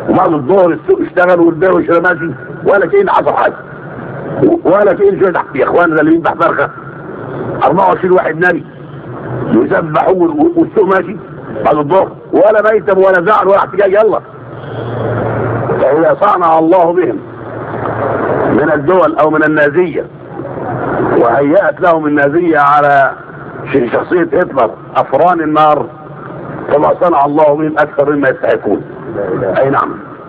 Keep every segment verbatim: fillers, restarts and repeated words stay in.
وبعد الظهر السوق اشتغل والبيع والشراء ماشي ولا كأن حصل حاجه، ولا كأن شويه يا اخوانا ده اللي بيذبح فرخه أربعة وعشرين واحد نبي يسبحوا والسوق ماشي بعد الظهر، ولا ميتم ولا زعل ولا احتجاج. يلا فإذا صنع الله بهم من الدول او من النازيه وهيأت لهم النازيه على شخصيه هتلر افران النار، فما صنع الله بهم اكثر مما يستحقون. اي نعم.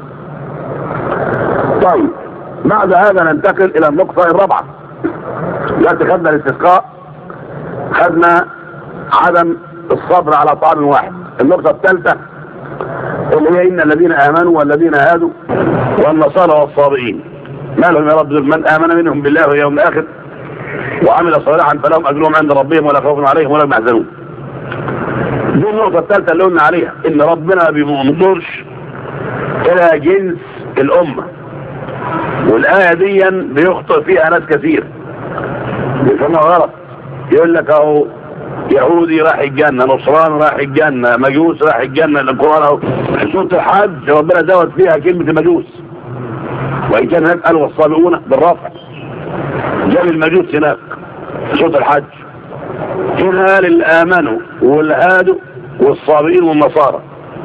طيب بعد هذا ننتقل الى النقطه الرابعه. دلوقتي خدنا الاستسقاء، خدنا عدم الصبر على طعام واحد. النقطه الثالثه اللي هي ان الذين امنوا والذين هادوا والنصارى والصابئين ما لهم يا رب من امن منهم بالله واليوم الاخر وعمل صالحا فلهم اجرهم عند ربهم ولا خوف عليهم ولا هم يحزنون. دي النقطه الثالثه اللي قلنا عليها، ان ربنا ما بينظرش الى جنس الامه، والايه دي بيخطئ فيها ناس كثير بيفهموها غلط. يقول لك اهو يهودي راح الجنه، نصراني راح الجنه، مجوس راح الجنه. القران اهو سوره الحج ربنا زود فيها كلمه المجوس، وان كان هناك قالوا والصابئون بالرفع، جاب المجوس هناك سوره الحج. هنا قال اللي امنوا والهادوا والصابئين والنصارى.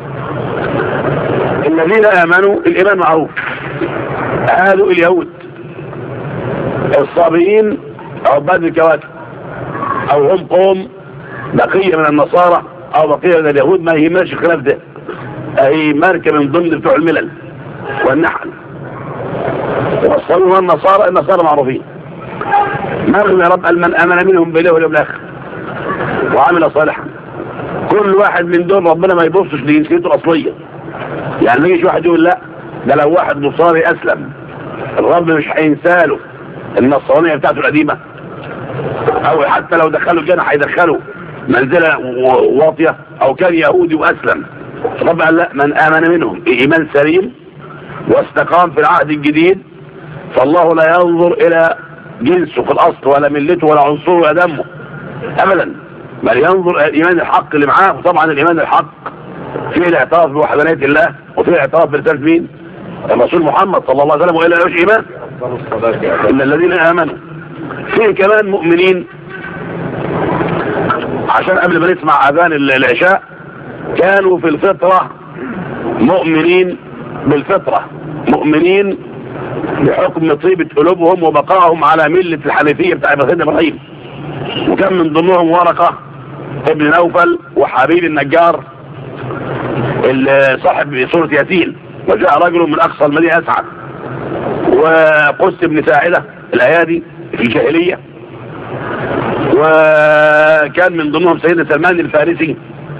الذين امنوا الايمان معروف، هادوا اليهود، الصابئين عباد الكواكب او هم قوم بقيه من النصارى او بقيه من اليهود، ما يهمناش الخلاف ده، اي ماركه من ضمن بتوع الملل والنحل. والصابئين والنصارى النصارى معروفين. مرغم يا رب قال من امن منهم بالله واليوم الاخر وعمل صالحا. كل واحد من دول ربنا ما يبصش لجنسيته الاصليه، يعني ما يجيش واحد يقول لا ده لو واحد نصاري اسلم الرب مش هينساله النصرانيه بتاعته القديمه، او حتى لو دخلوا الجنه هيدخلوا منزله واطيه، او كان يهودي واسلم. الرب قال لا من امن منهم بايمان سليم واستقام في العهد الجديد فالله لا ينظر الى جنسه في الاصل ولا ملته ولا عنصره ولا دمه ابدا، بل ينظر الى الايمان الحق اللي معاه. وطبعا الايمان الحق فيه الاعتراف بوحدانيه الله، وفيه الاعتراف برساله مين؟ الرسول محمد صلى الله عليه وسلم. والا مش ايمان ان الذين امنوا. فيه كمان مؤمنين، عشان قبل ما نسمع اذان العشاء كانوا في الفطره مؤمنين بالفطره، مؤمنين بحكم طيبه قلوبهم وبقائهم على مله الحنيفيه بتاع سيدنا ابراهيم. وكان من ضمنهم ورقه ابن نوفل وحبيب النجار صاحب سوره ياسين، وجاء رجل من اقصى المدينه يسعى، وقس بن ساعده الايادي في الجاهليه، وكان من ضمنهم سيدنا سلمان الفارسي.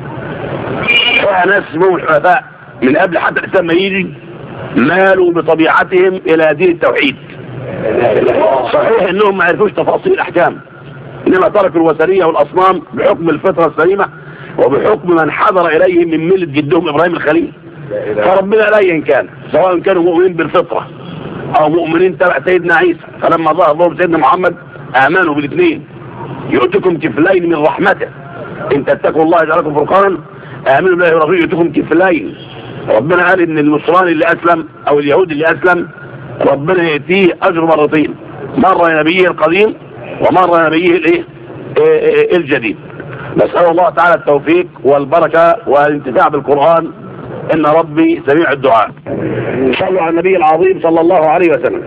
ناس اسمهم الحنفاء من قبل حتى الاسلام ما يجي، مالوا بطبيعتهم الى دين التوحيد. صحيح انهم ما عرفوش تفاصيل الاحكام، انما تركوا الوثنيه والاصنام بحكم الفطره السليمه وبحكم من حضر اليهم من مله جدهم ابراهيم الخليل. فربنا لا ايا كان، سواء كانوا مؤمنين بالفطره او مؤمنين تبع سيدنا عيسى، فلما ظهر لهم سيدنا محمد امنوا بالاثنين. يؤتكم كفلين من رحمته ان تتقوا الله يجعل لكم فرقانا، امنوا بالله ورسوله يؤتكم كفلين. ربنا قال ان النصراني اللي اسلم او اليهودي اللي اسلم ربنا يأتيه اجر مرتين، مره نبيه القديم ومره نبيه الايه الجديد. نسال الله تعالى التوفيق والبركه والانتفاع بالقران، ان ربي سميع الدعاء. صلوا على النبي العظيم صلى الله عليه وسلم.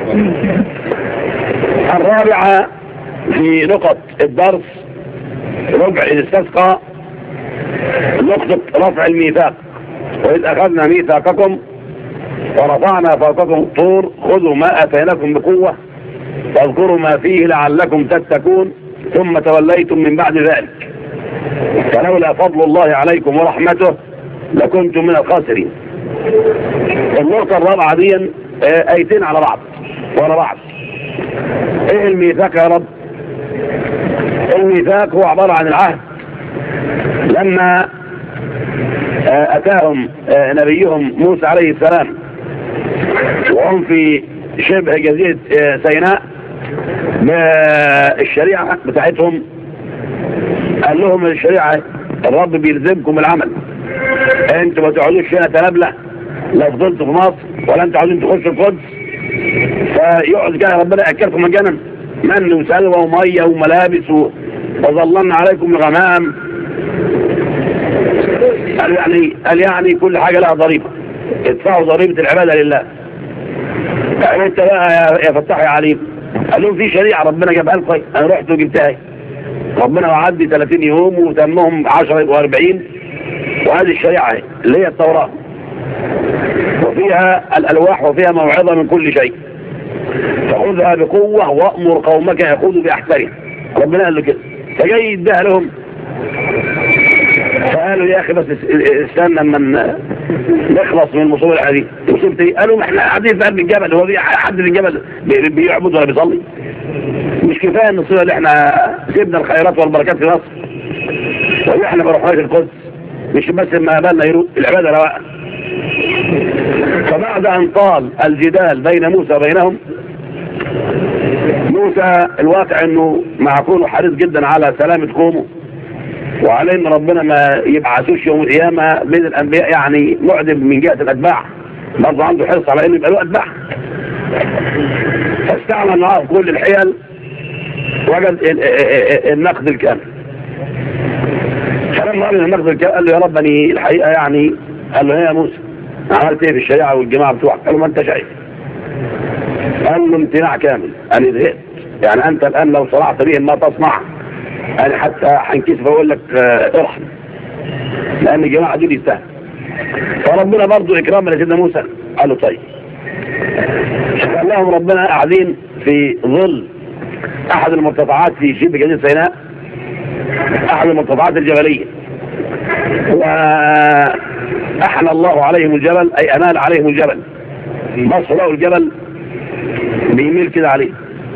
الرابعه في نقط الدرس ربع الاستسقاء نقطه رفع الميثاق. وإذ أخذنا ميثاقكم ورفعنا فوقكم الطور خذوا ما أتيناكم بقوة واذكروا ما فيه لعلكم تتقون ثم توليتم من بعد ذلك فلولا فضل الله عليكم ورحمته لكنتم من الخاسرين. النقطة الرابعة دي آيتين على بعض ورا بعض. ايه الميثاق يا رب؟ الميثاق هو عبارة عن العهد لما أتاهم نبيهم موسى عليه السلام وهم في شبه جزيرة سيناء بالشريعة بتاعتهم. قال لهم الشريعة الرب بيلزمكم العمل، انتوا ما تقعدوش هنا تنابلة لا فضلتوا في مصر ولا انتوا عاوزين تخشوا القدس، فيقعد كده ربنا ياكلكم مجانا من وسلوى وميه وملابس و... وظللنا عليكم الغمام. قال يعني قال يعني كل حاجه لها ضريبه، ادفعوا ضريبه العباده لله. يعني انت بقى يا فتاح يا عليم، قال لهم في شريعه ربنا جابها لكم، انا رحت وجبتها، ربنا وعدي ثلاثين يوم وتمهم عشرة يبقوا أربعين، وهذه الشريعه اللي هي التوراه، وفيها الالواح وفيها موعظه من كل شيء، فخذها بقوه وامر قومك ياخذوا باحسنها. ربنا قال له كده، فجاي يديها لهم، فقالوا يا اخي بس استنى من نخلص من المصيبه الحديث. مصيبه ايه؟ قالوا احنا قاعدين في قلب الجبل، هو في حد في الجبل بيعبد ولا بيصلي؟ مش كفايه النصيبه اللي احنا سيبنا الخيرات والبركات في مصر واحنا ما رحناش القدس؟ مش بس ما بالنا يروح العباده رواقه. فبعد ان طال الجدال بين موسى وبينهم، موسى الواقع انه مع كونه حريص جدا على سلامه قومه وعلى ان ربنا ما يبعثوش يوم القيامه بين الانبياء، يعني معدم من جهه الاتباع، برضه عنده حرص على انه يبقى له اتباع، فاستعمل معاه كل الحيل، وجد النقد الكامل. فلما قال النقد الكامل قال له يا ربني الحقيقه يعني، قال له يا موسى عملت ايه في الشريعه والجماعه بتوعك؟ قال له ما انت شايف. قال له امتناع كامل، انا زهقت، يعني انت الان لو صرعت بهم ما تصنع، انا حتى هنكسف اقول لك ارحم، لان الجماعه دول يستاهلوا. فربنا برضه اكراما لسيدنا موسى قال له طيب. قال لهم ربنا قاعدين في ظل احد المرتفعات في شبه جزيره سيناء، احد المرتفعات الجبليه، واحنى الله عليهم الجبل، اي انال عليهم الجبل، بصوا له الجبل بيميل كده عليه،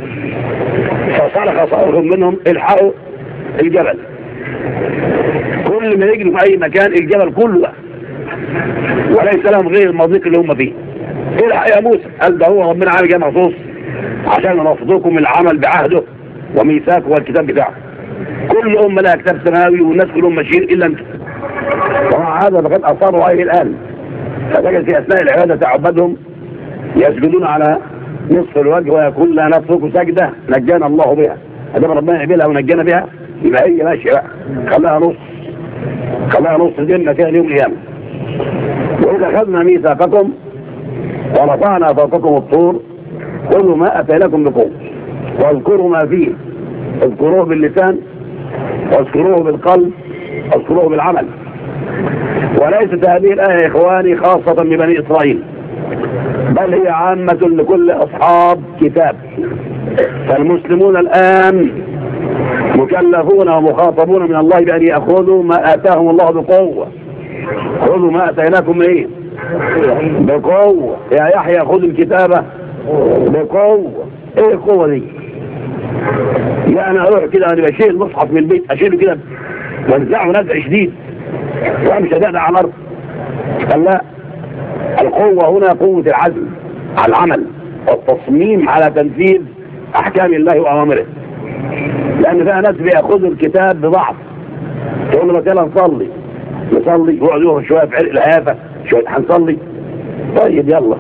فصرخ صارخ منهم الحقوا الجبل. كل ما يجروا في اي مكان الجبل كله بقى، وليس لهم غير المضيق اللي هم فيه. الحق يا موسى، قال ده هو ربنا عامل جاي مخصوص عشان نرفضكم العمل بعهده وميثاقه والكتاب بتاعه. كل امه لها كتاب سماوي والناس كلهم ماشيين الا انتم. ومع هذا فقد اصروا عليه الان، فتجد في اثناء العباده تعبدهم يسجدون على نصف الوجه ويقول لا نترك سجده نجانا الله بها. هذا ربنا يقبلها ونجانا بها يبقى هي ماشيه بقى، خلاها نص، خلاها نص الجنه كان يوم القيامه. واذا اخذنا ميثاقكم ورفعنا فوقكم الطور خذوا ما اتيناكم بقوه واذكروا ما فيه، اذكروه باللسان واذكروه بالقلب واذكروه بالعمل. وليست هذه الايه يا اخواني خاصه ببني اسرائيل، بل هي عامه لكل اصحاب كتاب. فالمسلمون الان مكلفون ومخاطبون من الله بان ياخذوا ما اتاهم الله بقوه. خذوا ما اتيناكم ايه؟ بقوه. يا يحيى خذ الكتابه بقوه. ايه القوه دي؟ يعني اروح كده انا بشيل المصحف من البيت اشيله كده وانزعه نزع شديد وامشي ادعدع على الارض؟ قال لا، القوه هنا قوه العزم على العمل والتصميم على تنفيذ احكام الله واوامره. لان فيها ناس بياخذوا الكتاب بضعف، تقول له مثلا نصلي نصلي يقعد يقف شويه في عرق الهيافه شويه هنصلي، طيب يلا،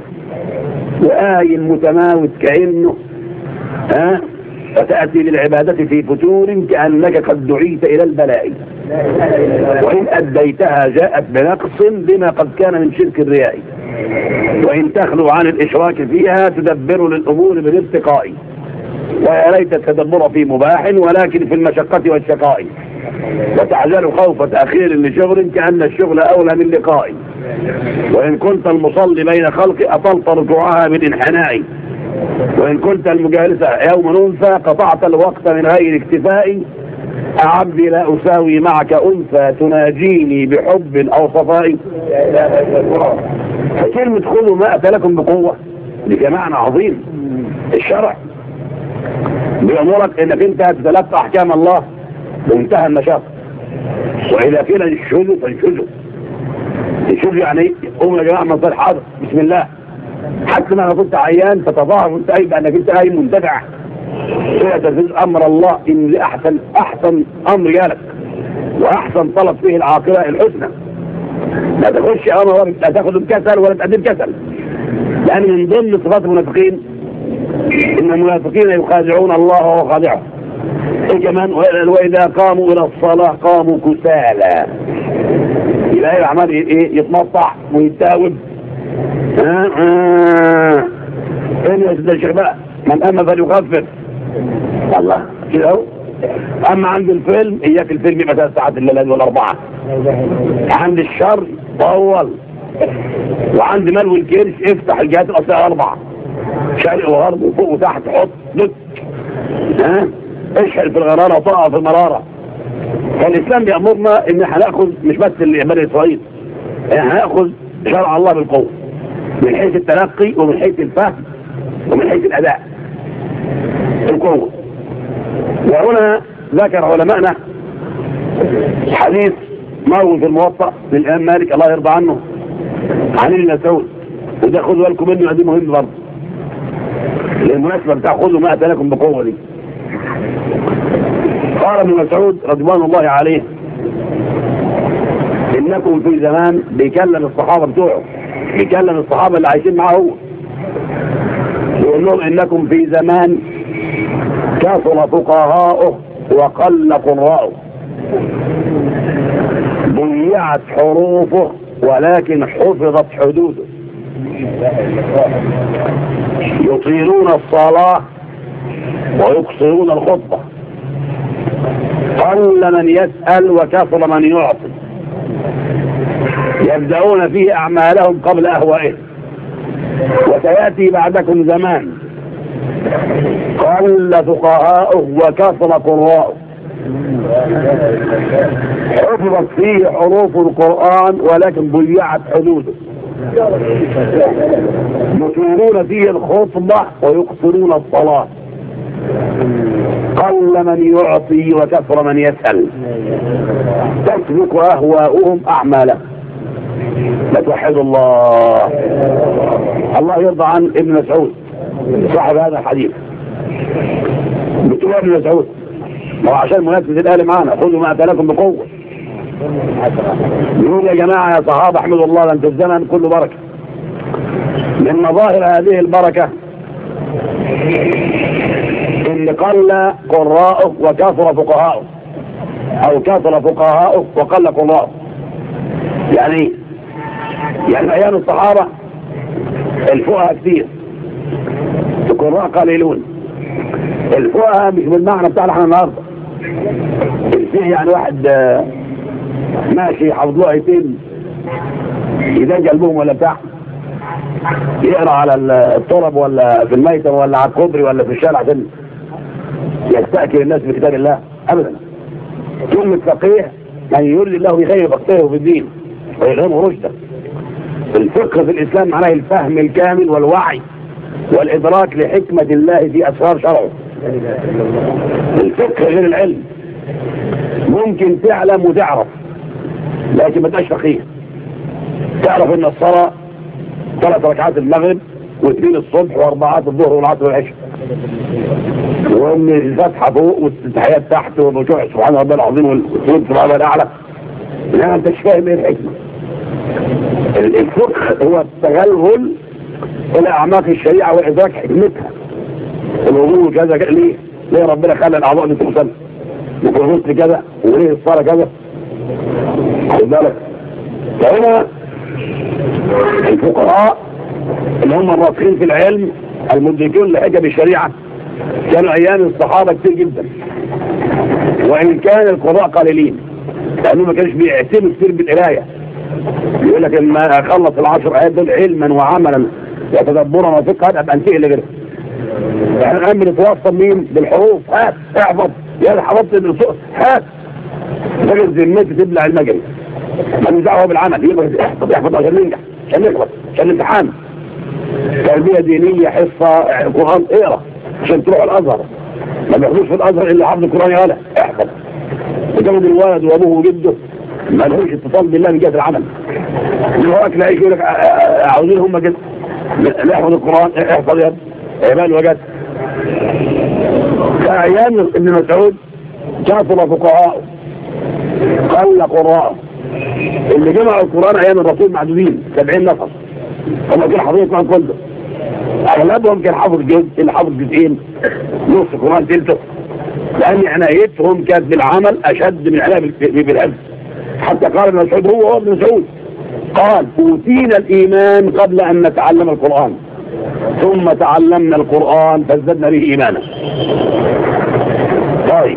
وآي متماوت كأنه ها فتأتي للعبادة في فتور كأنك قد دعيت إلى البلاء، وإن أديتها جاءت بنقص بما قد كان من شرك الرياء، وإن تخلو عن الإشراك فيها تدبر للأمور بالارتقاء، ويا ليت التدبر في مباح ولكن في المشقة والشقاء، وتعجل خوف تأخير لشغل كأن الشغل أولى من لقاء، وإن كنت المصلي بين خلق أطلت ركوعها بالانحناء، وإن كنت المجالس يوم أنثى قطعت الوقت من غير اكتفاء، أعبدي لا أساوي معك أنثى تناجيني بحب أو صفاء. فكلمة خذوا ما أتى لكم بقوة دي معنى عظيم. الشرع بيأمرك انك انت تتلقى احكام الله بمنتهى النشاط، واذا كنا نشهده فنشهده. نشهده يعني ايه؟ قوم يا جماعه من صالح حاضر بسم الله، حتى ما كنت عيان تتظاهر وانت قايم بانك انت قايم مندفع الى تنفيذ امر الله، ان احسن احسن امر جالك واحسن طلب فيه العاقله الحسنى، لا تخش امر لا تاخذ بكسل ولا تقدم كسل، لان من ضمن صفات المنافقين ان المنافقين يخادعون الله وهو خادعهم. ايه كمان؟ واذا قاموا الى الصلاه قاموا كسالى، يبقى الاعمال ايه؟ يتمطع ويتاوب. ها ها ايه يا سيدي الشيخ بقى؟ من اما فليخفف. الله كده اهو. اما عند الفيلم اياك الفيلم يبقى ثلاث ساعات الا لازم ولا اربعه. عند الشر طول، وعند ملو الكرش افتح الجهات الاصليه اربعه، شرق وغرب وفوق وتحت، حط لك ها اشحل في الغراره وطقع في المراره. فالاسلام بيامرنا ان احنا ناخذ مش بس بني اسرائيل، احنا هناخذ شرع الله بالقوه من حيث التلقي ومن حيث الفهم ومن حيث الاداء القوه. وهنا ذكر علماءنا حديث مروي في الموطأ للامام مالك الله يرضى عنه عن ابن مسعود، وده خذوا بالكم منه، دي مهم برضه للمناسبه بتاع خذوا ما اتاكم بقوه دي. قال ابن مسعود رضوان الله عليه انكم في زمان، بيكلم الصحابه بتوعه، بيكلم الصحابه اللي عايشين معاه هو، يقول لهم انكم في زمان كثر فقهاؤه وقل قراؤه، ضيعت حروفه ولكن حفظت حدوده، يطيلون الصلاة ويقصرون الخطبة، قل من يسأل وكثر من يعطي، يبدأون فيه أعمالهم قبل أهوائهم، وسيأتي بعدكم زمان قل فقهاؤه وكثر قراؤه، حفظت فيه حروف القرآن ولكن ضيعت حدوده، يطيلون فيه الخطبة ويقصرون الصلاة، قل من يعطي وكثر من يسأل، تسبق أهواؤهم أعمالهم. لا توحد الله. الله يرضى عن ابن مسعود صاحب هذا الحديث. بتقول ابن مسعود ما هو عشان منافسة الأهل معانا، خذوا ما أتاكم بقوة. يقول يا جماعة يا صحابة احمدوا الله لأن في الزمن كله بركة. من مظاهر هذه البركة إن قل قراءه وكثر فقهاؤه، أو كثر فقهاؤه وقل قراءه. يعني يعني أيام الصحابة الفقهاء كثير، القراء قليلون. الفقهاء مش بالمعنى بتاعنا احنا النهارده، الفقه يعني واحد ماشي حافظ له ايتين يدجل بهم ولا بتاع، يقرا على الطرب ولا في الميتم ولا على الكوبري ولا في الشارع عشان يستأكل الناس بكتاب الله. ابدا. كلمة فقيه يعني يقول الله بخير فقهه في الدين ويلهمه رشدا. الفقه في الاسلام معناه الفهم الكامل والوعي والادراك لحكمة الله في اسرار شرعه. الفقه غير العلم، ممكن تعلم وتعرف لكن ما تبقاش فقيه. تعرف ان الصلاة ثلاث ركعات المغرب واثنين الصبح واربعات الظهر والعصر والعشاء، وان الفتحة فوق والتحيات تحت والركوع سبحان ربي العظيم والسجود سبحان الله الاعلى. لا انت مش فاهم ايه الحكمة. الفقه هو التغلغل الى اعماق الشريعة وادراك حكمتها. الوضوء كذا ليه؟ ليه ربنا خلى الاعضاء دي تغسل؟ والغسل كذا، وليه الصلاة كذا؟ خد بالك. فهنا الفقهاء اللي هم الراسخين في العلم المدركون لحجب الشريعة كانوا ايام الصحابة كتير جدا، وان كان القراء قليلين لانه ما كانش بيعتموا كتير بالقرايه. يقول لك لما اخلص العشر ايات دول علما وعملا وتدبرا وفقها ابقى انتهي لغيره. يعني الان بنتوصل مين؟ بالحروف. هات احفظ يا حفظت الصوت، هات راجل ذمتي تبلع المجري، مالوش دعوه بالعمل. يبقى احفظ احفظ عشان ننجح، عشان نخلص، عشان الامتحان. تربيه دينيه، حصه قران، اقرا عشان تروح الازهر. ما بياخدوش في الازهر الا حفظ القران. يا ولا احفظ. وتاخد الولد وابوه وجده ما لهمش اتصال بالله من جهه العمل. اللي هو اكل عيش يقول لك عاوزين هم كده لا يحفظ القران. احفظ يا ايمان وجد. كايام ابن مسعود كثر فقهاء قل قراء، اللي جمعوا القرآن ايام الرسول معدودين سبعين نفر، هم كانوا حافظين القرآن كله. اغلبهم كان حافظ جزء، اللي حافظ جزئين، نص القرآن تلته، لان عنايتهم كانت بالعمل اشد من عناية بالحفظ. حتى قال ابن مسعود، هو هو ابن مسعود قال: اوتينا الايمان قبل ان نتعلم القرآن، ثم تعلمنا القرآن فازددنا به ايمانا. طيب،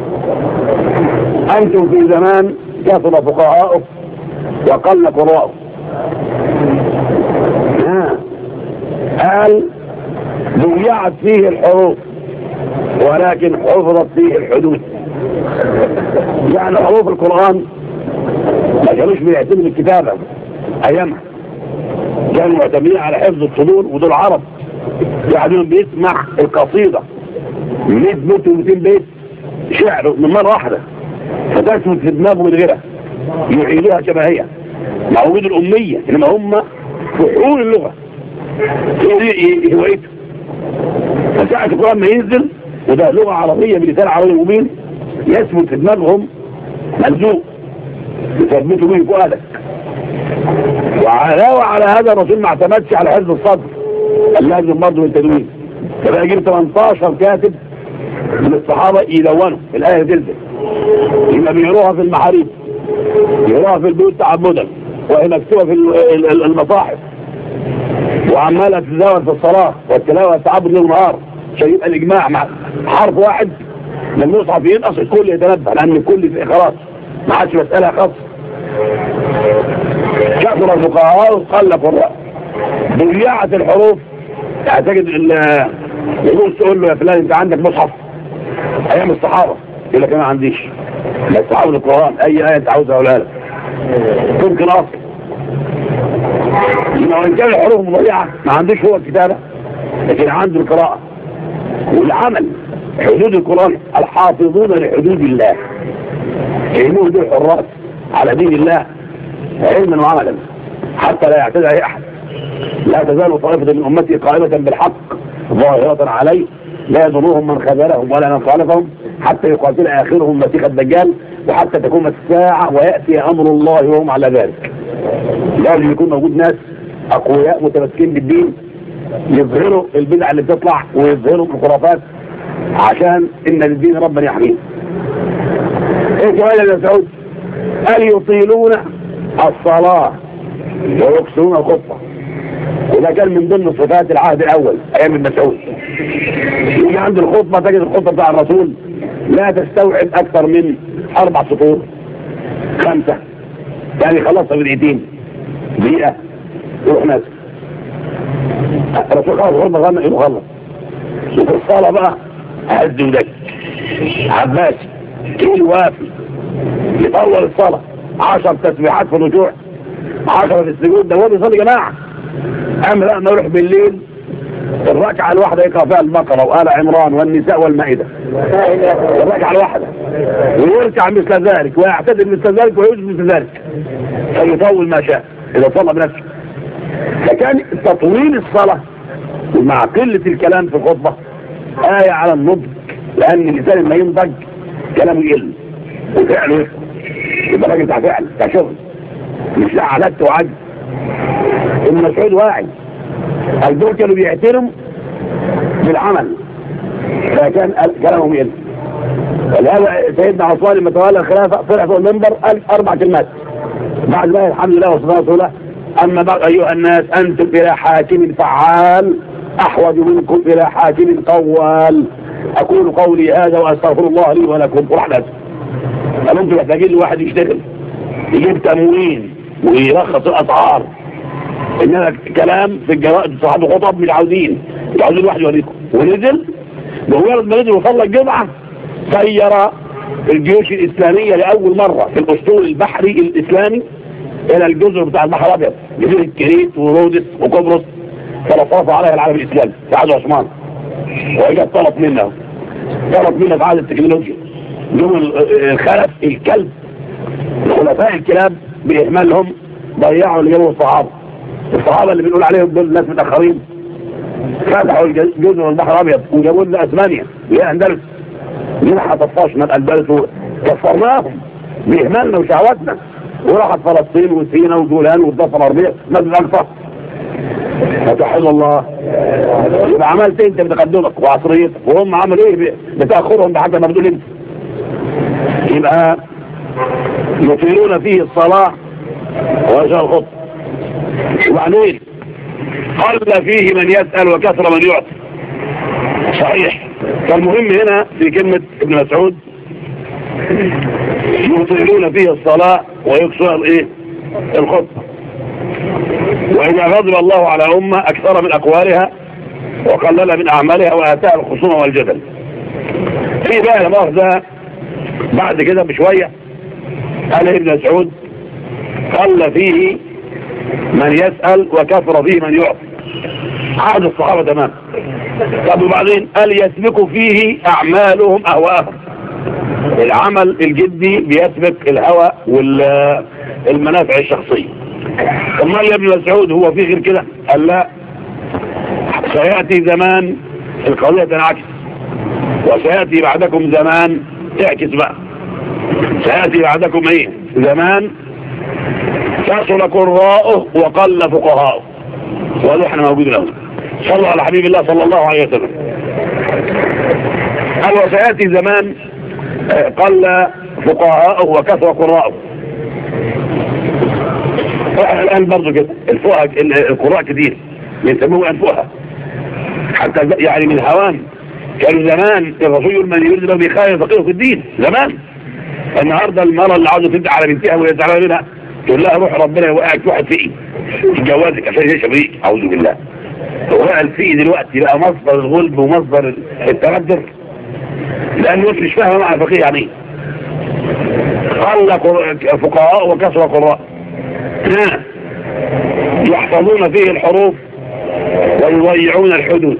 انتم في زمان كثر فقهاؤه وقل قراءه. قال: ضيعت فيه الحروف ولكن حفظت فيه الحدود. يعني حروف القرآن ما كانوش بيعتمدوا الكتابة ايامها، كانوا معتمدين على حفظ الصدور، ودول عرب يعني بيسمع القصيدة مية بيت ومئتين بيت شعر من مرة واحدة، فتثبت في دماغه من غيرها، يعيدوها كما هي مع وجود الأمية، إنما هم فحول اللغة هي هوايته. فساعة القرآن ما ينزل وده لغة عربية بلسان عربي مبين، يثبت في دماغهم ملزوق يثبتوا به فؤادك. وعلاوة على هذا الرسول ما اعتمدش على حفظ الصدر، اللازم برضه من التدوين. فبقى يجيب ثمانية عشر كاتب من الصحابة يدونوا الآية تنزل، إما بيقروها في المحاريب، يقروها في البيوت تعبدا، وهي مكتوبة في المصاحف، وعمالة تتزاول في الصلاة والتلاوة تعبد ليل ونهار، عشان يبقى الإجماع مع حرف واحد من المصحف ينقص الكل يتنبه، لأن الكل في خلاص ما عادش مسألة خاصة. كثر الفقهاء قل قراء، ضيعت الحروف. اعتقد يقول تقول له: يا فلان انت عندك مصحف ايام الصحابة؟ يقول لك: انا ما عنديش. لا صحابة القرآن اي آية انت عاوزها اقولها لك، ممكن اصل وان كان الحروف مضيعة ما عندوش هو الكتابة، لكن عنده القراءة والعمل. حدود القرآن: الحافظون لحدود الله، يهمون دول حراس على دين الله علما وعملا حتى لا يعتدى عليه احد. لا تزال طائفة من امتي قائمة بالحق ظاهرة عليه، لا يضرهم من خذلهم ولا من خالفهم حتى يقاتل اخرهم مسيح الدجال، وحتى تقوم الساعة ويأتي امر الله وهم على ذلك. لازم يكون موجود ناس اقوياء متمسكين بالدين، يظهروا البدع اللي بتطلع ويظهروا الخرافات، عشان ان للدين ربا يحميه. ايه كمان يا سعود؟ قال: يطيلون الصلاة ويكسرون الخطبة. وده كان من ضمن صفات العهد الاول ايام ابن مسعود. يجي عند الخطبة تجد الخطبة بتاع الرسول لا تستوعب اكثر من اربع سطور خمسة، يعني خلصها في دقيقتين، دقيقة يروح نازل. الرسول خلص الخطبة غنى يروح خلص. وفي الصلاة بقى هز ودك عباسي كيل وافي يطول الصلاة، عشر تسبيحات في الرجوع، عشرة في السجود. ده هو بيصلي جماعة. اما لا نروح بالليل الركعة الواحدة يقرأ فيها البقرة وآل عمران والنساء والمائدة، الركعة الواحدة، ويركع مثل ذلك ويعتدل مثل ذلك ويوجد مثل ذلك، فيطول ما شاء إذا صلى بنفسه. فكان تطويل الصلاة مع قلة الكلام في الخطبة آية على النضج، لأن الإنسان لما ينضج كلامه يقل وفعله يفعل، يبقى راجل بتاع فعل بتاع شغل، مش لا عدد وعجز. ابن مسعود واعي، الدول كانوا بيعترموا بالعمل فكان كلامهم يقل. ولهذا سيدنا عثمان لما تولى الخلافة طلع فوق المنبر قال أربع كلمات بعد ما الحمد لله والصلاة والسلام: أما بقى أيها الناس أنتم إلى حاكم فعال أحوج منكم إلى حاكم قوال، أقول قولي هذا وأستغفر الله لي ولكم. وراح ناس قال: أنتم محتاجين لواحد يشتغل يجيب تموين ويرخص الأسعار، إنما كلام في الجرائد صحابة خطب مش عاوزين، مش عاوزين واحد يوريكم. ونزل بمجرد ما نزل وصلى الجمعة سير الجيوش الإسلامية لأول مرة في الأسطول البحري الإسلامي إلى الجزر بتاع البحر الأبيض، جزيرة كريت ورودس وقبرص، فلطاف عليها العالم الإسلامي في عهد عثمان. وإجا طلب منه طلب منه في عهد التكنولوجيا، يوم الخلف الكلب، خلفاء الكلاب بإهمالهم ضيعوا اللي جابوا الصحابة. الصحابة اللي بنقول عليهم دول ناس متأخرين فتحوا الجزر البحر الأبيض وجابوا لنا أسبانيا وهي أندلس، منحة طفاشنا الأندلس وكفرناهم بإهمالنا وشهواتنا وراحت فلسطين وسينا وجولان والضفه الغربيه مسجد الاقصى. فتوحد الله. يبقى عملت انت بتقدمك وعصريتك، وهم عملوا ايه بتاخرهم بحسب ما بتقول انت. يبقى يطيلون فيه الصلاه ويشاء الخطبه. وبعدين قل فيه من يسأل وكثر من يعطي. صحيح. فالمهم هنا في كلمة ابن مسعود يطيلون فيه الصلاة ويكسر الايه الخطبة. وإذا غضب الله على أمة أكثر من أقوالها وقلل من أعمالها وآتاها الخصومة والجدل. في بقى مؤاخذة بعد كده بشوية قال ابن مسعود قل فيه من يسأل وكثر فيه من يعطي. عهد الصحابة تمام. طب وبعدين قال يسبق فيه أعمالهم أهواءهم. العمل الجدي بيسبق الهوى والمنافع الشخصية. ثم قال يا ابن مسعود هو في غير كده؟ قال لا، سيأتي زمان القضية تنعكس، وسيأتي بعدكم زمان تعكس بقى. سيأتي بعدكم ايه؟ زمان كسر قراءه وقل فقهاؤه. وهذا احنا موجود له. صلوا على حبيب الله صلى الله عليه وسلم. قال وسيأتي زمان قل فقهاؤه وكثر قراءه. احنا الان برضه كده الفقهاء القراء كتير بيسموه الفقهاء حتى يعني من هوان. كان زمان الرسول يقول من يريد له بخير فقهه في الدين زمان. النهارده المرأة اللي عاوزه تبدا على بنتها وهي زعلانه منها تقول لها روح ربنا يوقعك واحد فقهي جوازك عشان يشرب ريق. اعوذ بالله. هو الفقه دلوقتي بقى مصدر الغلب ومصدر التردد، لان الناس مش فاهمه معنى الفقيه يعني ايه. قل فقهاء وكثر قراء. يحفظون فيه الحروف ويضيعون الحدود.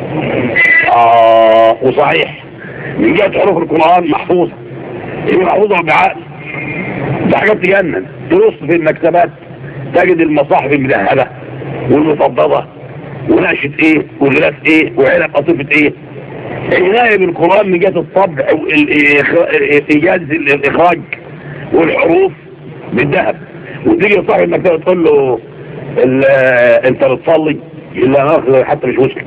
اه وصحيح من جهه حروف القران محفوظه، هي محفوظه بعقل. ده حاجات تجنن. تبص في المكتبات تجد المصاحف المذهبه والمفضله ونقشه ايه وغلاف ايه وعلب قطيفه ايه. عنايه بالقران من جهه الطبع وايجاز الاخراج والحروف بالذهب. وتيجي لصاحب المكتبه تقول له انت بتصلي؟ يقول لها حتى مش مسلم.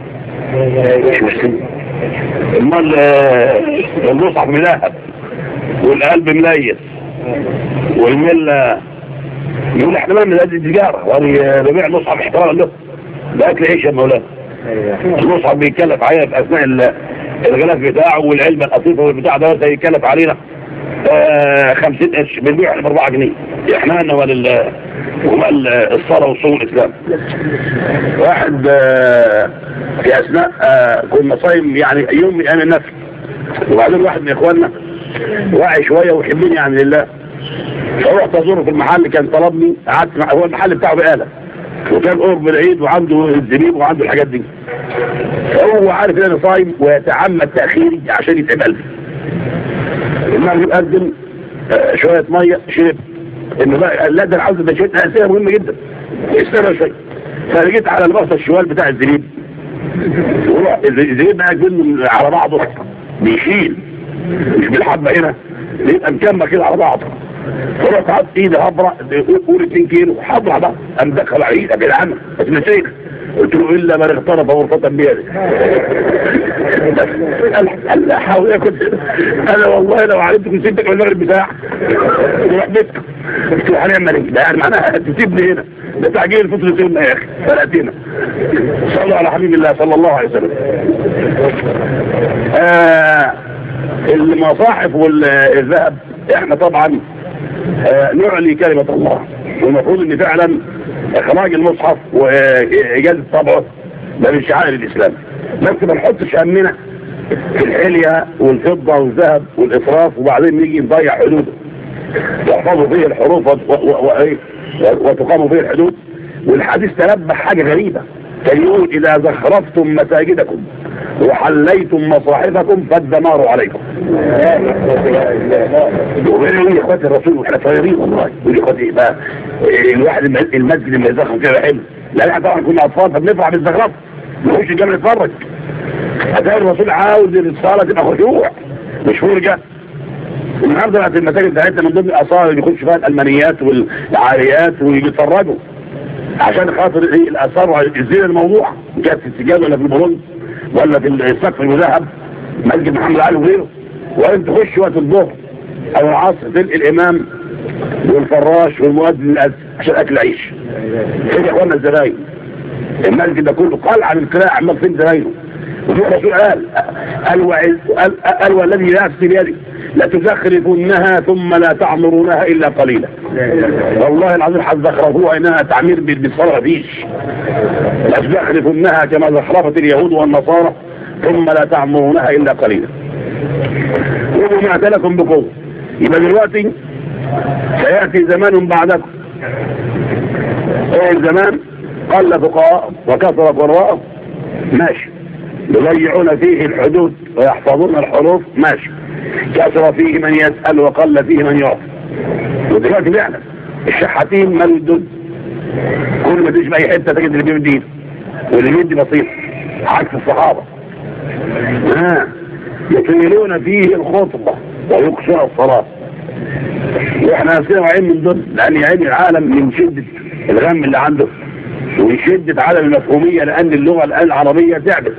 امال المصحف مذهب والقلب مليس والمله. يقول احنا ما بنأدي التجاره وانا ببيع مصحف احتراما له. ده اكل عيش يا مولانا. المصحف بيتكلف علينا في اثناء الغلاف بتاعه والعلبه القطيفه والبتاع ده هيكلف علينا آه خمسين قرش بنبيع احنا ب أربعة جنيه. احنا لنا ومال ومال الصلاه وصول الاسلام. واحد آه في اثناء آه كنا صايم يعني يوم من ايام النفل، وبعدين واحد من اخواننا واعي شويه ويحبني يعني لله، فرحت ازوره في المحل. كان طلبني قعدت مع هو المحل بتاعه بقاله وكان قرب العيد وعنده الزبيب وعنده الحاجات دي. فهو عارف ان انا صايم ويتعمد تاخيري عشان يتعب قلبي. المغرب قدم آه شويه ميه شرب. انه بقى لا ده انا عاوز ده شويه اسئله مهمه جدا استنى شويه. فجيت على البصه الشوال بتاع الزبيب وروح الزبيب بقى منه على بعضه بيشيل مش بالحبه هنا بيبقى مكمل كده على بعضه. فرحت حاطط ايدي هبره قول اتنين كيلو حبره بقى قام دخل على ايدك يا عم بس نسيت. قلت له الا من اغترف غرفه بيدك. قال لا حاول اكل. انا والله لو علمت كنت سبتك من المغرب بتاعك تروح بيتك. قلت له هنعمل ايه؟ ده يعني معناها تسيبني هنا. ده تعجيل الفطر سيبنا يا اخي فلقتنا. صلوا على حبيب الله صلى الله عليه وسلم. آه المصاحف والذهب احنا طبعا آه نعلي كلمه الله، والمفروض ان فعلا اخراج المصحف واجازه طبعه ده من شعائر الاسلام. بس ما نحطش همنا في الحليه والفضه والذهب والاسراف وبعدين نيجي نضيع حدوده. تحفظوا فيه الحروف وتقاموا فيه الحدود. والحديث تنبه حاجه غريبه، كان يقول اذا زخرفتم مساجدكم وحليتم مصاحفكم فالدمار عليكم. يقول يا اخواتي الرسول واحنا صغيرين والله يقول يا اخواتي بقى الواحد المسجد اللي يزخم فيه حلو. لا احنا طبعا كنا اطفال فبنفرح بالزخرفه نخش الجامع نتفرج. هتلاقي الرسول عاوز الصلاه تبقى خشوع مش فرجه. النهارده بقت المساجد بتاعتنا من ضمن الاثار اللي بيخش فيها الالمانيات والعاريات ويتفرجوا عشان خاطر ايه الاثار ويزيل الموضوع، كانت في السجاد ولا في البرونز ولا في السقف المذهب مسجد محمد علي وغيره، وانت تخش وقت الظهر او العصر تلقي الامام والفراش والمؤذن الاذن عشان اكل عيش. فين يا اخوانا الزباين؟ المسجد ده كله قلعه من قلاع، امال فين زباينه؟ وفي الرسول قال قال قال والذي نفسي بيدي لتزخرفنها ثم لا تعمرونها الا قليلا. والله العظيم هتزخرفوها انها تعمير بالصلاه فيش. لتزخرفنها كما زخرفت اليهود والنصارى ثم لا تعمرونها الا قليلا. خذوا ما اتاكم بقوه. يبقى دلوقتي سياتي زمان بعدكم. ايه الزمان؟ قل فقهاء وكثر قراء، ماشي. يضيعون فيه الحدود ويحفظون الحروف، ماشي. كثر فيه من يسأل وقل فيه من يعطي. ودلوقتي فعلا الشحاتين مالوا الدنيا، كل ما تيجي في اي حته تجد اللي بيدي واللي بيدي بسيط عكس الصحابه. ها يطيلون فيه الخطبه ويقصر الصلاه. واحنا نفسنا واعيين من ضمن، لان يعين العالم من شده الغم اللي عنده ومن شده عدم المفهوميه، لان اللغه الان العربيه تعبت.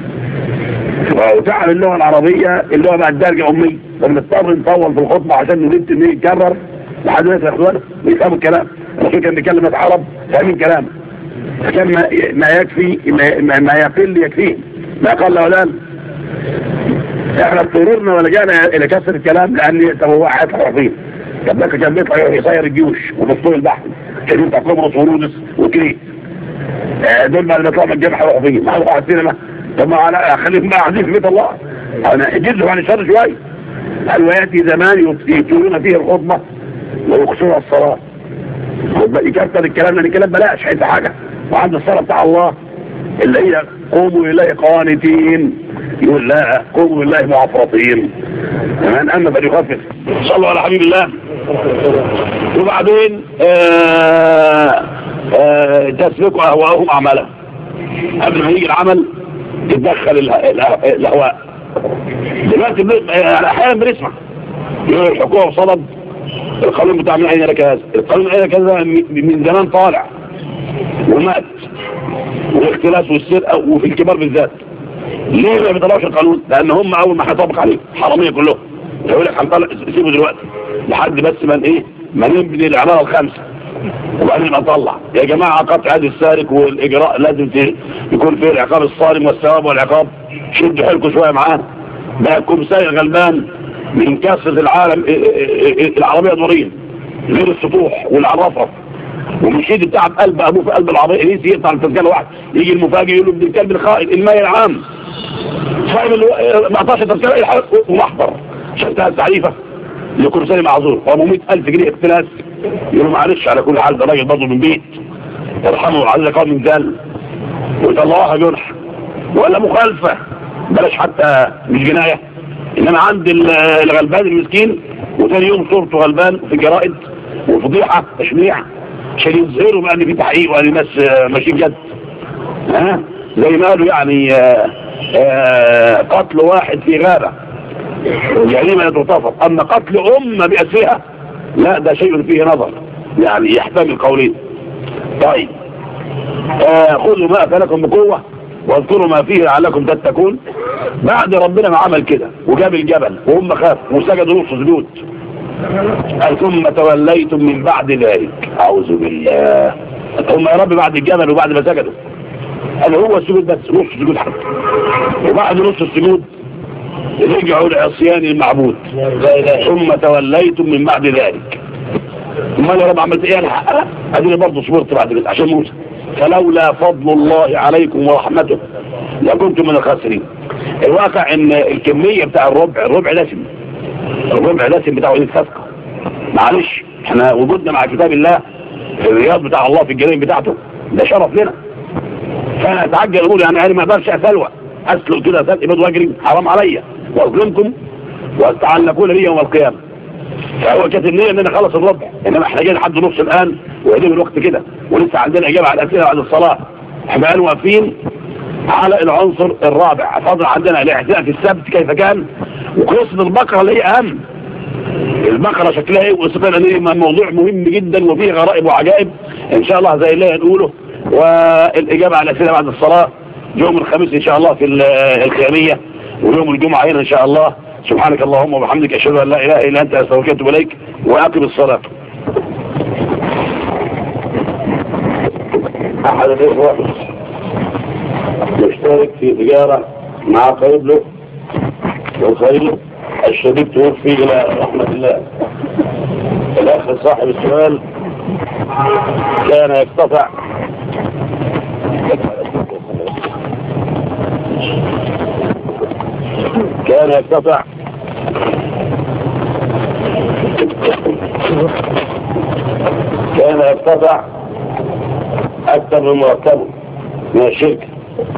وتعب اللغه العربيه، اللغه بقت درجه اميه، فبنضطر نطول في الخطبه عشان نريد ان يتكرر لحد ما اخواننا ويفهموا الكلام. الرسول كان بيكلم ناس عرب فاهمين كلامه، فكان ما, ما يكفي ما, ما يقل يكفيه، ما قل ولا قل. احنا اضطررنا ولجأنا الى كسر الكلام لان تبوعات الحرفين. طب ده كان بيطلع يصير الجيوش وبسطول البحر عشان يفتح قبرص ورودس وكريت. دول بقى اللي بيطلعوا من الجبهه الحرفيه ما حدش على السينما. طب ما انا خليهم بقى قاعدين في بيت الله، انا اجلهم عن الشر شويه. قال وياتي زمان يطيلون فيه الخطبه ويقصرون الصلاه. يكتر الكلام لان الكلام بلاش حيث حاجه، وعند الصلاه بتاع الله اللي هي قوموا لله قانتين، يقول لا قوموا لله معفرطين. كمان اما فليخفف. صلوا على حبيب الله. وبعدين تسبقوا اهواءهم اعمالهم. قبل ما يجي العمل تتدخل الاهواء. دلوقتي احيانا بنسمع يقول الحكومه وصلب القانون بتاع من اين لك هذا، القانون من اين لك هذا من زمان طالع ومات، والاختلاس والسرقه وفي الكبار بالذات. ليه ما بيطلعوش القانون؟ لان هم اول ما هيطبق عليه حراميه كلهم. يقول لك هنطلع سيبه دلوقتي لحد بس من ايه ما نبني العماره الخامسه وبعدين نطلع. يا جماعه قطع يد السارق والاجراء لازم يكون فيه العقاب الصارم والثواب والعقاب. شدوا حيلكم شويه معانا. بقى الكمساري الغلبان من كافه العالم العربيه دورين غير السطوح والعرفرف، ومن شيد بتاع قلب ابوه في قلب العربيه ينسي يقطع التسجيل واحد، يجي المفاجئ يقول له ابن الكلب الخائن المالي العام صاحب أربعتاشر تسجيل ومحضر عشان تعريفه لكرساني معذور وابو مئة ألف جنيه اختلاس. يقول له معلش على كل حال ده راجل برضه من بيت ارحمه وعزيز قوم من ذل ويطلعوها جنح ولا مخالفه، بلاش حتى مش جنايه. انما عند الغلبان المسكين وثاني يوم صورته غلبان في الجرائد وفضيحه تشنيع عشان يظهروا بقى ان في تحقيق وان الناس ماشيين جد. ها زي ما قالوا يعني آآ آآ قتل واحد في غابه جريمه لا تغتفر، اما قتل امه باسرها لا ده شيء فيه نظر يعني يحتمل القولين. طيب خذوا ما اتاكم بقوه واذكروا ما فيه لعلكم تتقون. بعد ربنا ما عمل كده وجاب الجبل وهم خافوا وسجدوا نص سجود، قال ثم توليتم من بعد ذلك. اعوذ بالله. هم يا رب بعد الجبل وبعد ما سجدوا قال هو السجود بس نص سجود حتى، وبعد نص السجود رجعوا لعصيان المعبود. ثم توليتم من بعد ذلك. امال يا رب عملت ايه؟ انا اديني برضه صبرت بعد كده عشان موسى. فلولا فضل الله عليكم ورحمته لكنتم من الخاسرين. الواقع ان الكميه بتاع الربع الربع لازم الربع لازم بتاعه يتفسق. معلش احنا وجودنا مع كتاب الله في الرياض بتاع الله في الجرائم بتاعته ده شرف لنا. فانا اتعجل اقول يعني انا ما اقدرش اسلوى اسلق كده سلق بيض واجري حرام عليا واظلمكم واستعلقون لي يوم القيامه. فهو كانت النيه ان انا اخلص الربع، انما احنا جايين لحد نص الان وقدم الوقت كده ولسه عندنا اجابه على الاسئله بعد الصلاه. احنا قالوا واقفين على العنصر الرابع. فضل عندنا الاعتناء في السبت كيف كان، وقصه البقره اللي هي اهم البقرة شكلها ايه واستقلال موضوع مهم جدا وفيه غرائب وعجائب ان شاء الله زي اللي هنقوله. والاجابة على الاسئلة بعد الصلاة يوم الخميس ان شاء الله في الخيامية، ويوم الجمعة هنا ان شاء الله. سبحانك اللهم وبحمدك اشهد ان لا اله الا انت استغفرك واتوب اليك، واقم الصلاة. احد الاخوة مشترك في تجارة مع قريب له والخير الشديد توفي الى رحمة الله. الاخ صاحب السؤال كان يقتطع كان يقتطع كان يقتطع اكثر من مرتبه من الشركة،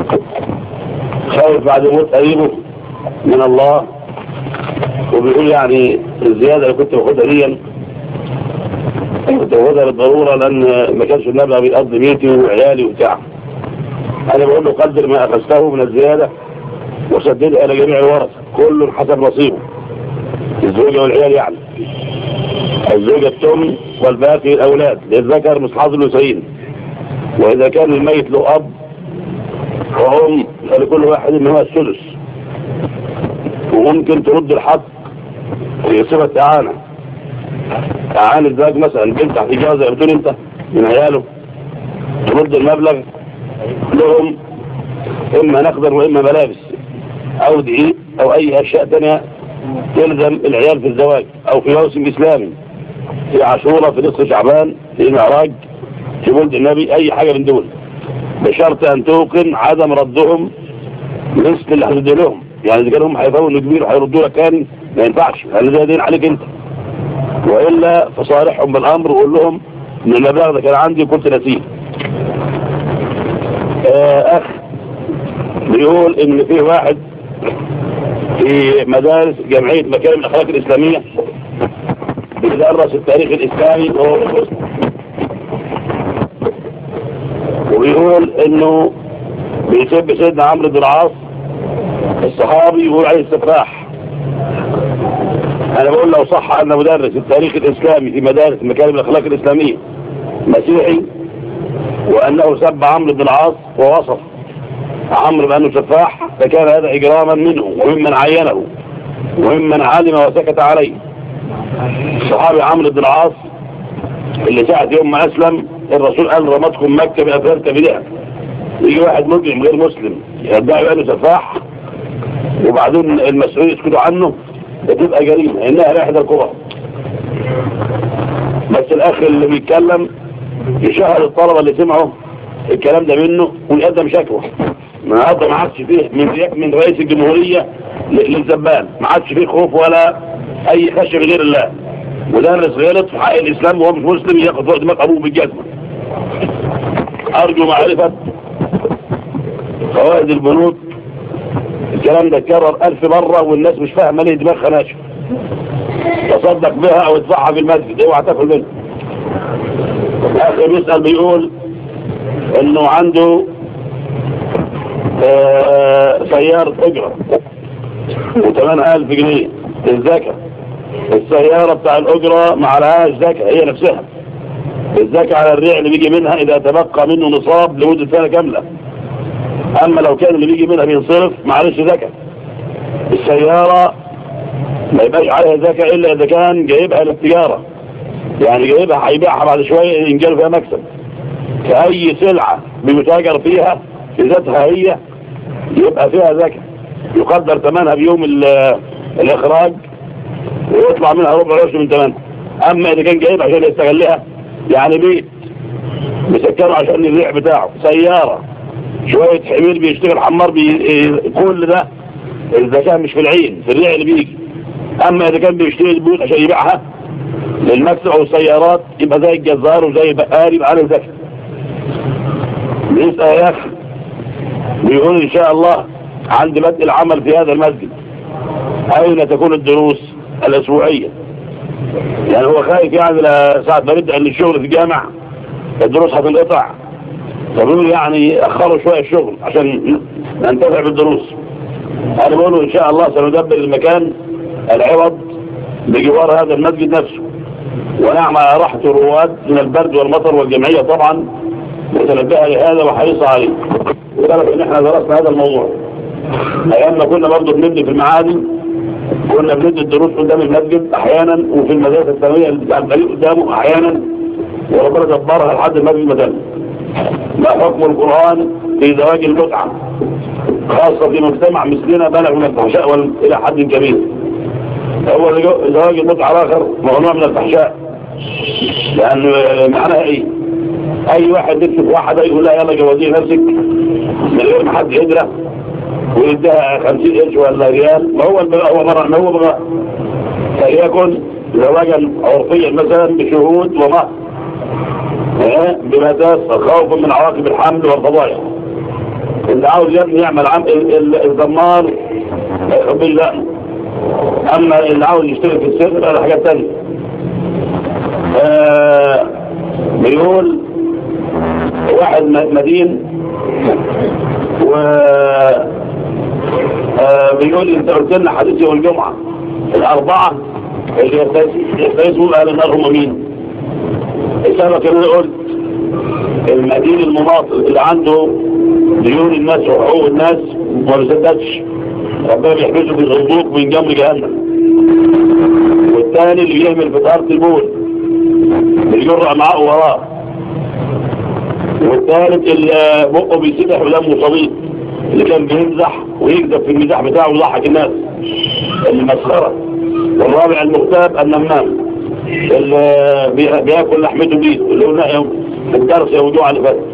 خايف بعد موت قريبه من الله، وبيقول يعني الزيادة اللي كنت باخدها دي كنت باخدها بالضرورة لأن ما كانش المبلغ بيقضي بيتي وعيالي وبتاع. أنا بقول له قدر ما أخذته من الزيادة وسددها إلى جميع الورثة كله حسب نصيبه، الزوجة والعيال يعني، الزوجة التم والباقي الأولاد للذكر مثل حظ الأنثيين. وإذا كان الميت له أب وأم فلكل واحد منهما السدس، وممكن ترد الحق في صفة إعانة، إعانة الزواج مثلا بنت هتتجوز زي بتقول أنت من عياله، ترد المبلغ لهم إما نقدا وإما ملابس أو دقيق أو أي أشياء تانية تلزم العيال في الزواج، أو في موسم إسلامي، في عاشوراء، في نصف شعبان، في معراج، في مولد النبي، أي حاجة من دول، بشرط أن توقن عدم ردهم مثل اللي هتدي لهم. يعني إذا كانوا هم هيفهموا إنه كبير وهيردوا لك تاني ما ينفعش، لأن ده دين عليك أنت، وإلا فصالحهم بالأمر وقول لهم إن المبلغ ده كان عندي وكنت نسيه. آه أخ بيقول إن في واحد في مدارس جمعية مكارم الأخلاق الإسلامية بيدرس التاريخ الإسلامي وهو مسلم، وبيقول إنه بيسب سيدنا عمرو بن العاص الصحابي يقول عليه السفاح. أنا بقول لو صح أن مدرس التاريخ الإسلامي في مدارس مكارم الأخلاق الإسلامية مسيحي وأنه سب عمرو بن العاص ووصف عمرو بأنه سفاح، فكان هذا إجراما منه وممن عينه وممن علم وسكت عليه. الصحابي عمرو بن العاص اللي ساعة يوم ما أسلم الرسول قال رمتكم مكة بأفراد كبدها، يجي واحد مجرم غير مسلم يدعي بأنه سفاح وبعدين المسؤولين يسكتوا عنه، بتبقى جريمة إنها لإحدى الكبرى. بس الأخ اللي بيتكلم يشاهد الطلبة اللي سمعوا الكلام ده منه ويقدم شكوى. النهارده ما عادش فيه من من رئيس الجمهورية للزبان، ما عادش فيه خوف ولا أي خشية غير الله. مدرس غلط في حق الإسلام وهو مش مسلم ياخد فوق دماغ أبوه بالجزمة. أرجو معرفة فوائد البنوك. الكلام ده اتكرر ألف مرة والناس مش فاهمة ليه دماغها ناشفة. تصدق بها أو ادفعها في المسجد، اوعى تاكل منها. الآخر بيسأل بيقول إنه عنده آه سيارة أجرة وثمان ألف جنيه الزكاة. السيارة بتاع الأجرة ما عليهاش زكاة هي نفسها، الزكاة على الريع اللي بيجي منها إذا تبقى منه نصاب لمدة سنة كاملة. أما لو كان اللي بيجي منها بينصرف معلش زكاة. السيارة ما يبقاش عليها زكاة إلا إذا كان جايبها للتجارة، يعني جايبها هيبيعها بعد شوية ينجل فيها مكسب. فأي سلعة بيتاجر فيها بذاتها هي يبقى فيها زكاة، يقدر ثمنها بيوم الإخراج ويطلع منها ربع عشر من ثمنها. أما إذا كان جايبها عشان يستغلها، يعني بيت بيسكره عشان الريع بتاعه، سيارة، شوية حمير بيشتغل حمار بي... كل ده الزكاة مش في العين، في الريع اللي بيجي. أما إذا كان بيشتري البيوت عشان يبيعها للمكسب أو السيارات يبقى زي الجزار وزي البقال يبقى عليه زكاة. بيسأل يا أخي بيقول إن شاء الله عند بدء العمل في هذا المسجد أين تكون الدروس الأسبوعية؟ يعني هو خايف يعني ساعة ما نبدأ الشغل في الجامع الدروس هتنقطع، فبيقول يعني أخروا شوية الشغل عشان ننتفع بالدروس. أنا بقول إن شاء الله سندبر المكان العوض بجوار هذا المسجد نفسه، ونعم على راحة الرواد من البرد والمطر، والجمعية طبعا متنبهة لهذا وحريصة عليه. وذلك ان احنا درسنا هذا الموضوع ايام ما كنا برضه بنبني في المعادي، كنا بندي الدروس قدام المسجد احيانا، وفي المدرسة الثانوية اللي بتاع الفريق قدامه احيانا، وربنا جبرها لحد المسجد مثلا. ما حكم القرآن في زواج المتعة خاصة في مجتمع مثلنا بلغ من الفحشاء الى حد كبير؟ هو زواج المتعة الاخر ممنوع من الفحشاء، لان معناها ايه؟ اي واحد يكتب واحدة يقول لها يلا جوازيه نفسك من غير ما حد يدرى ويديها خمسين قرش ولا ريال، ما هو البغاء هو مرة ما هو بغاء. فليكن زواجا عرفيا مثلا بشهود ومهر بمساس خوفا من عواقب الحمل والفضايح. اللي عاوز يبني يعمل عم الضمان بالله، اما اللي عاوز يشتغل في السر هذا حاجات تانية. آه بيقول واحد مدين و آه بيقول انت قلت لنا حديث يوم الجمعة الاربعة اللي يستيسوا اهل النار هم مين؟ السبب كان انا قلت المدين المماطل اللي عنده ديون الناس وحقوق الناس ما بيسددش ربنا بيحبسه في الصندوق من جنب جهنم. والثاني اللي يهمل في طهارة البول اللي يجرع معاه وراه. والثالث اللي بقه بيسبح ودمه صديق اللي كان بيمزح ويكذب في المزاح بتاعه ويضحك الناس المسخرة. والرابع المغتاب النمام اللي بياكل لحمته بيت اللي قلنا في الدرس يا وجوع اللي فات.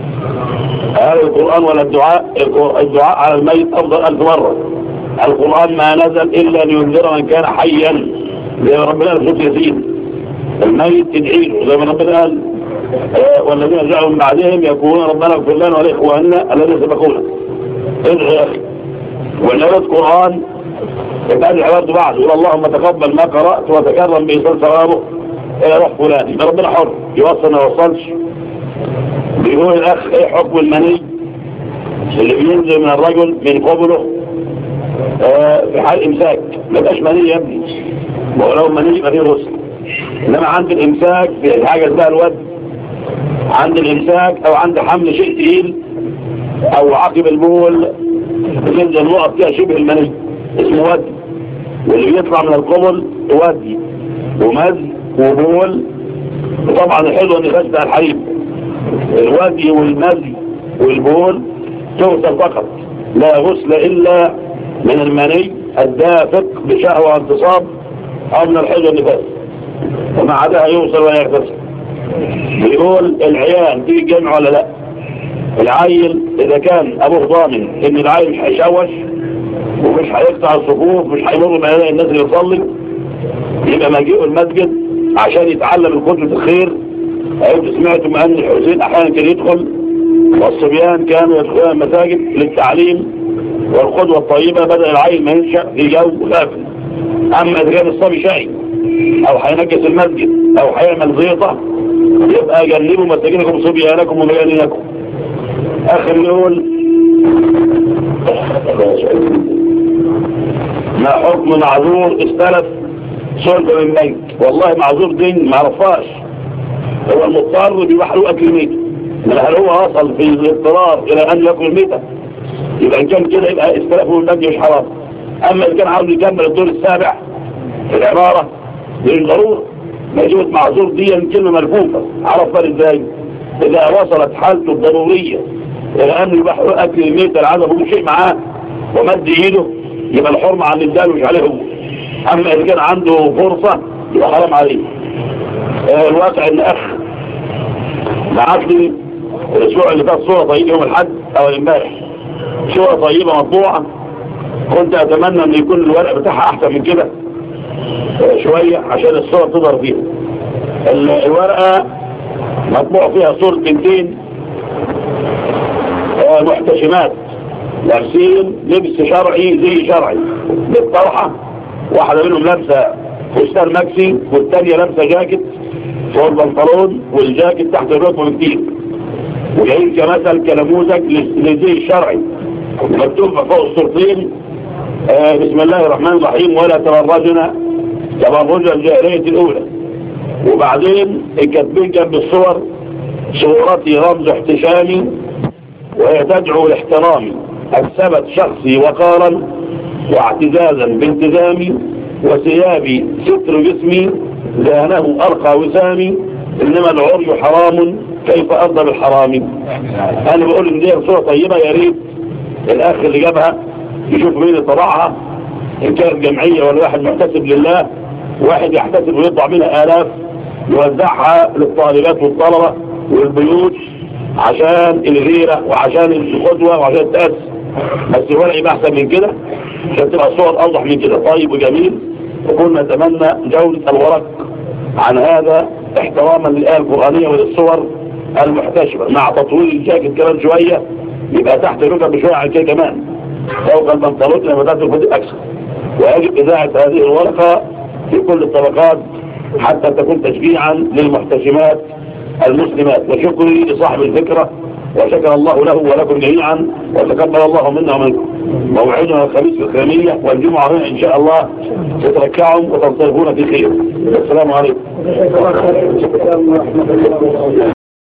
هذا القرآن ولا الدعاء؟ الدعاء على الميت أفضل ألف مرة. القرآن ما نزل إلا لينذر من كان حيا، زي ما ربنا قال في سورة ياسين الميت تدعي له، زي ما ربنا قال والذين جاءوا من بعدهم يقولون ربنا اغفر لنا ولإخواننا الذين سبقونا. ادعي يا أخي. ونرد القرآن يبقى العباد بعد يقول اللهم تقبل ما قرأت وتكرم بإيصال ثوابه إلى روح فلان. يبقى ربنا حر يوصل ما يوصلش. بيقول الأخ إيه حكم المني اللي بينزل من الرجل من قبله آه في حال إمساك؟ ما يبقاش مني يا ابني، ولو مني يبقى فيه غسل. إنما عند الإمساك في حاجة اسمها الود، عند الإمساك أو عند حمل شيء تقيل أو عقب البول بتنزل نقط فيها شبه المني اسمه ودي، واللي بيطلع من القبل ودي ومزي وبول. وطبعا الحلو ان يخش بتاع الحريم الودي والمزي والبول تغسل فقط، لا غسل الا من المني الدافق بشهوة وانتصاب او من الحلو النفاس، وما عداها يوصل ولا يغتسل. بيقول العيال في الجمع ولا لا؟ العيل اذا كان ابوه ضامن ان العيل مش هيشوش ومش هيقطع الصفوف مش هيمر بين الناس اللي يصلي، يبقى مجيء المسجد عشان يتعلم القدوة الخير. أيضا سمعتم أن الحسين أحيانا كان يدخل والصبيان كانوا يدخلون المساجد للتعليم والقدوة الطيبة، بدأ العيل ما ينشأ في جو غافل. أما إذا كان الصبي شقي أو هينجس المسجد أو هيعمل زيطة يبقى جنبوا مساجدكم صبيانكم ومجانينكم. آخر يقول ما حكم معذور استلف صلب من ميت؟ والله معذور دين ما عرفاش، هو المضطر بيبقى له اكل ميت، هل هو وصل في الاضطرار الى ان ياكل ميتة يبقى ان كان كده يبقى استلافه من ميت مش حرام. اما اذا كان عاوز يكمل الدور السابع في العمارة بالضرورة موجود معذور دي كلمة ملفوفة. عرف بقى ازاي؟ اذا وصلت حالته الضرورية الى ان يبقى له اكل الميتة العدم هو شيء معاه ومد ايده يبقى الحرمة على الإنسان مش عليه هو. أما إذا كان عنده فرصة يبقى حرام عليه. آه الواقع إن أخ بعت لي الأسبوع اللي فات صورة طيبة يوم الحد أو امبارح، صورة طيبة مطبوعة، كنت أتمنى أن يكون الورق بتاعها أحسن من كده آه شوية عشان الصورة تظهر فيها. الورقة مطبوع فيها صورة بنتين آه محتشمات لابسين لبس شرعي زي شرعي بالطرحة، واحدة منهم لابسة فستان ماكسي والتانية لابسة جاكيت فوق البنطلون والجاكيت تحت الركبة بكتير، وجايين كمثل كنموذج للزي الشرعي. مكتوب فوق الصورتين آه بسم الله الرحمن الرحيم ولا تبرجنا تبرج الجاهلية الأولى. وبعدين كاتبين جنب الصور صورتي رمز احتشامي وهي تدعو لاحترامي، الثبت شخصي وقارا واعتزازا بانتزامي، وثيابي ستر جسمي زانه أرقى وسامي، إنما العري حرام كيف أرضى بالحرام. أنا بقول إن دي صورة طيبة، يا ريت الأخ اللي جابها يشوف مين اللي طبعها، إن كانت جمعية ولا واحد محتسب لله، واحد يحتسب ويطبع منها آلاف يوزعها للطالبات والطلبة والبيوت عشان الغيرة وعشان القدوة وعشان التأسس. بس الورق يبقى أحسن من كده عشان تبقى الصور أوضح من كده، طيب وجميل. وكنا نتمنى جودة الورق عن هذا احتراما للآية القرآنية وللصور المحتشمة، مع تطوير الجاكيت كمان شوية يبقى تحت الركب بشوية عن كده كمان، فوق البنطلون لما تحت الخدود أكثر. ويجب إذاعة هذه الورقة في كل الطبقات حتى تكون تشجيعا للمحتشمات المسلمات. وشكري لصاحب الفكرة، وشكر الله له ولكم جميعا، وتقبل الله منا ومنكم. موعدنا الخميس في الخامية، والجمعة هنا إن شاء الله تتركعهم وتنصرفون في خير. السلام عليكم.